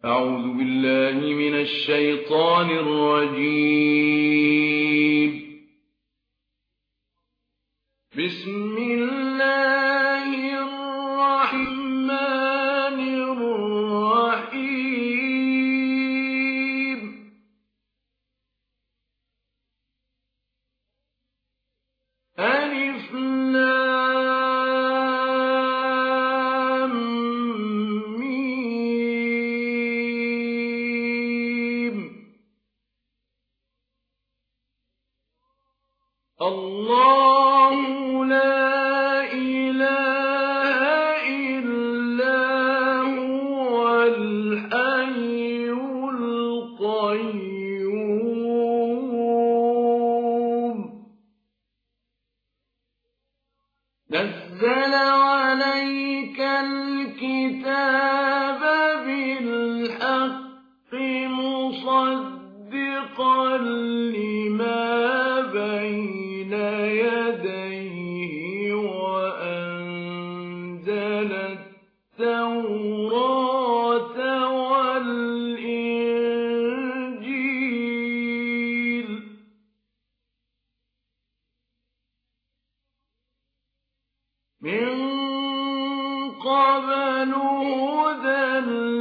أعوذ بالله من الشيطان الرجيم. بسم الله الرحمن الرحيم. ألف لام ميم. الله لا إله إلا هو الحي القيوم. نزل عليك الكتاب بالحق مصدقا لما بين يديه وأنزل التوراة والإنجيل من قبل هدى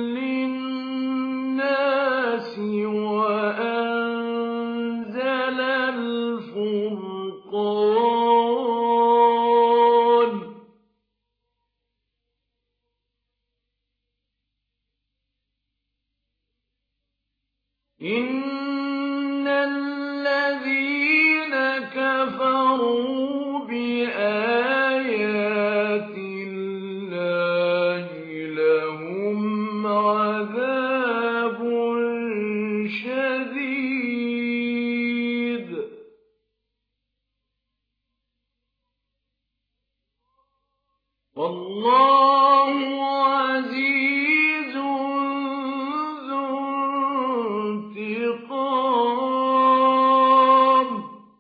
للناس وأنزل الفرقان. إن الذين كفروا بآيات الله لهم عذاب شديد والله عزيز ذو انتقام.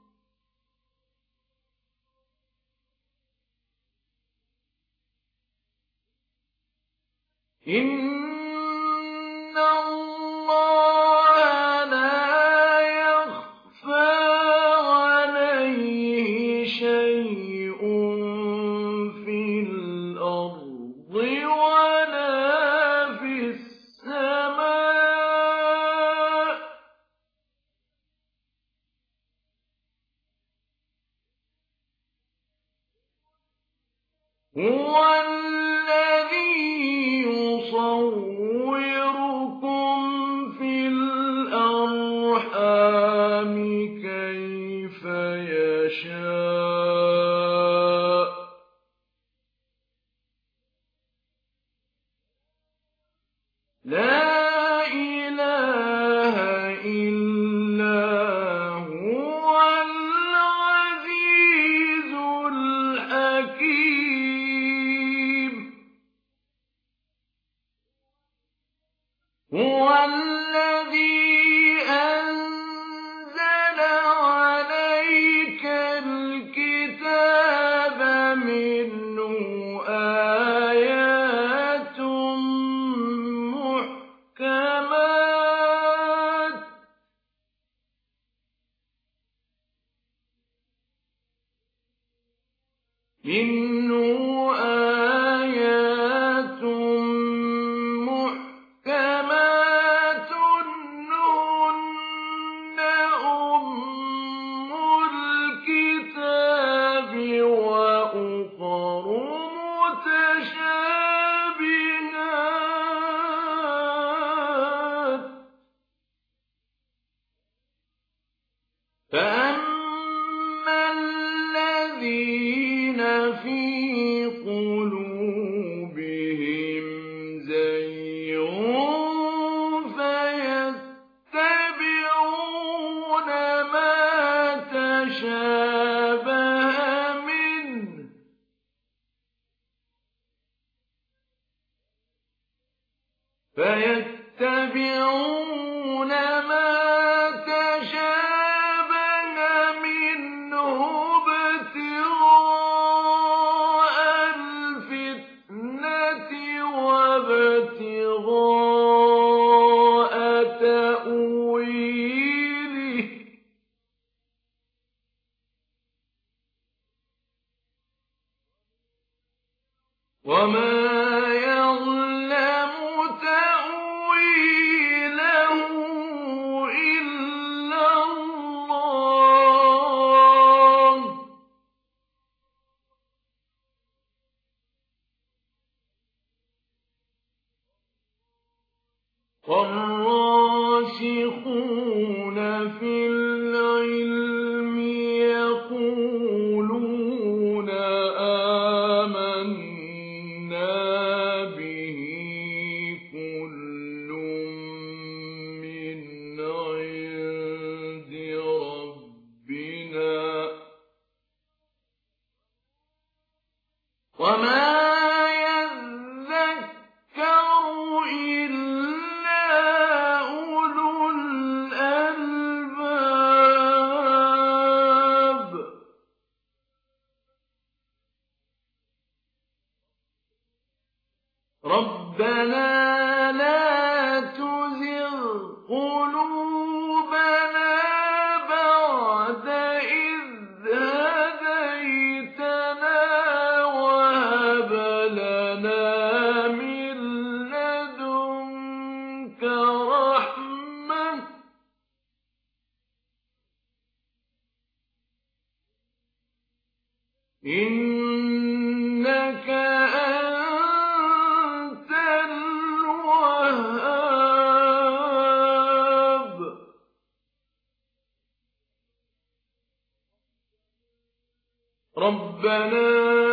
إن الله لا يخفى عليه شيء في الأرض ولا في السماء. هو الذي يصوركم في الأرحام كيف يشاء. لا إله إلا هو العزيز الحكيم. هو الذي أنزل عليك الكتاب منه آيات محكمات هن أم الكتاب وأخر متشابهات. فأما الذين في قلوبهم زيغ فيتبعون ما تشابه منه ابتغاء الفتنة وابتغاء تأويله. والراسخون في العلم يقولون آمنا به كل من عند ربنا وما ربنا لا تزغ قلوبنا بعد إذ هديتنا وهب لنا من لدنك رحمة إنك أنت الوهاب ربنا